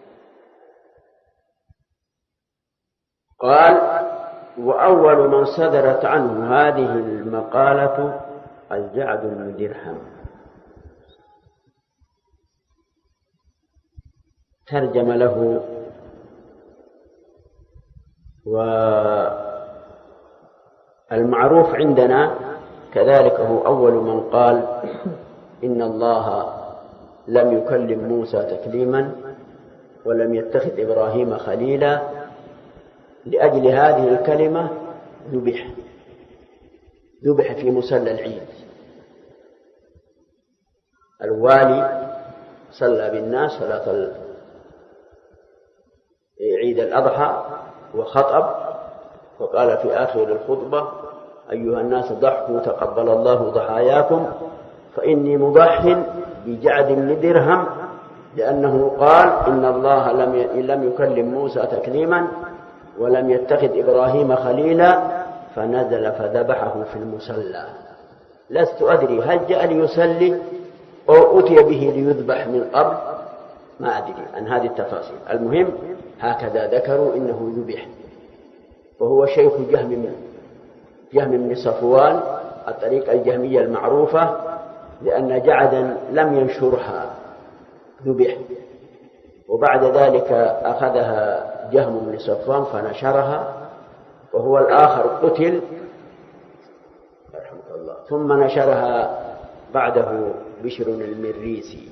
قال: وأول من صدرت عنه هذه المقالة الجعد بن درهم. ترجم له، والمعروف عندنا كذلك هو أول من قال إن الله لم يكلم موسى تكليما ولم يتخذ إبراهيم خليلا. لأجل هذه الكلمة ذبح في مسلى العيد. الوالي صلى بالناس صلاة عيد الأضحى وخطب، وقال في آخر الخطبة: أيها الناس ضحوا تقبل الله ضحاياكم فإني مضح بجعد بن درهم، لأنه قال إن الله لم يكلم موسى تكليما ولم يتخذ إبراهيم خليلا، فنزل فذبحه في المصلى. لست أدري هل جاء ليصلي أو أتي به ليذبح من قبل، ما أدري عن هذه التفاصيل. المهم هكذا ذكروا إنه ذبح، وهو شيخ جهم بن صفوان، الطريقة الجهمية المعروفة، لأن جعدا لم ينشرها ذبح، وبعد ذلك أخذها جهم بن صفوان فنشرها، وهو الآخر قتل رحمه الله، ثم نشرها بعده بشر المريسي.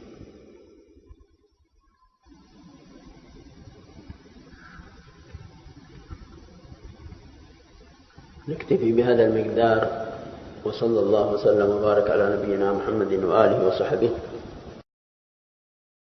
نكتفي بهذا المقدار، وصلى الله وسلم وبارك على نبينا محمد وآله وصحبه.